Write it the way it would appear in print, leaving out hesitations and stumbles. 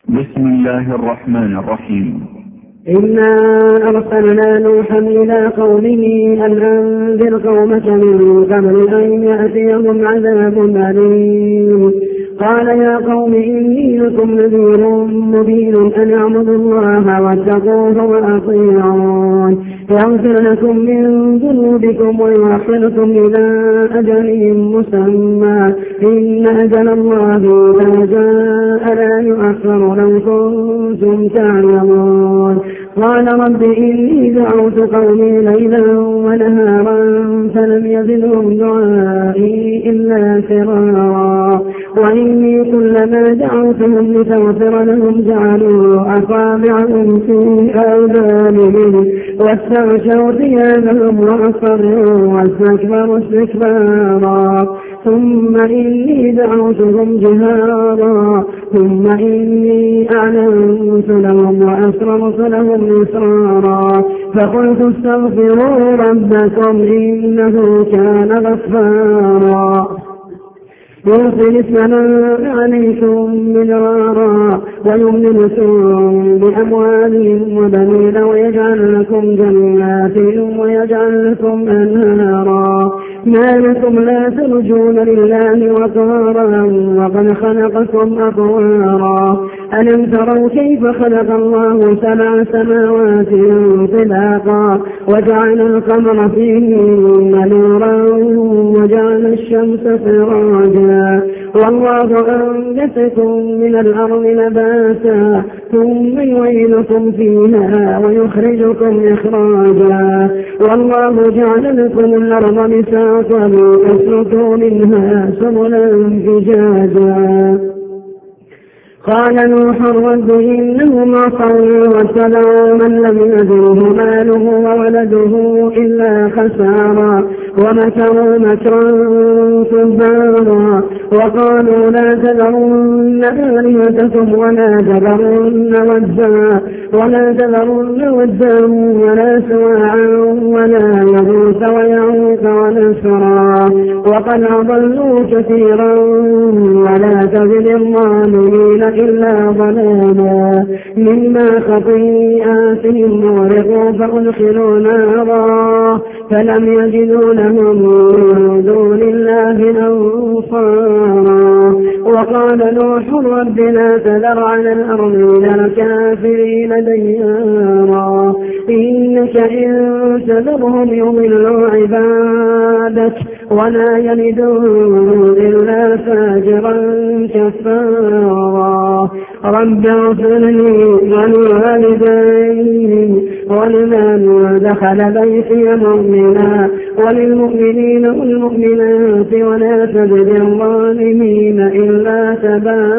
بسم الله الرحمن الرحيم. إنا أرسلنا نوحا إلى قومه أن أنذر قومك من قبل أن يأتيهم عذاب أليم. قال يا قوم إني لكم نذير مبين أن اعبدوا الله واتقوه وأطيعون يغفر لكم من ذنوبكم ويؤخركم إلى أجل مسمى إن أجل الله إذا جاء لا يؤخر لو كنتم تعلمون. قال رب إني دعوت قومي ليلا ونهارا فلم يزدهم دعائي إلا فرارا وإني كلما دعوتهم لتغفر لهم جعلوا أصابعهم في آذانهم واستغشوا ثيابهم وأصروا واستكبروا استكبارا ثم إني دعوتهم جهارا ثم إني أعلنت لهم وأسررت لهم إسرارا فقلت استغفروا ربكم إنه كان غفارا يرسل السماء عليكم مدرارا ويمددكم بأموال وبنين ويجعل لكم جنات ويجعل لكم أنهارا ما لكم لا ترجون لله وقارا وقد خلقكم أطوارا ألم تروا كيف خلق الله 7 سماوات طباقا وجعل القمر فيهن نورا وجعل الشمس سراجا والله أنبتكم من الأرض نباتا ثم يعيدكم فيها ويخرجكم إخراجا والله جعل لكم الأرض بساطا تسلكوا منها سبلا فجاجا. قال نوح رب إنهم عصوا واتبعوا من لم يزده ماله وولده إلا خسارا ومكروا مكرا كبارا وقالوا لا تذرن آلهتكم ولا تذرن ودا ولا سواعا ولا يغوث ويعوق ونسرا وقد أضلوا كثيرا ولا تزد الظالمين إلا ضلالا مما خطيئاتهم ورقوا فأدخلوا نارا فلم يجدوا لهم من دون الله أنصارا. وقال نوح رب لا تذر على الأرض من الكافرين ديارا إنك إن تذرهم يضلوا عبادك ولا يلدون إلا فاجرا كفارا. رب اغفر لي ولوالدي ولمن دخل بيتي مؤمنا وللمؤمنين والمؤمنات ولا تزد الظالمين إلا تبارا.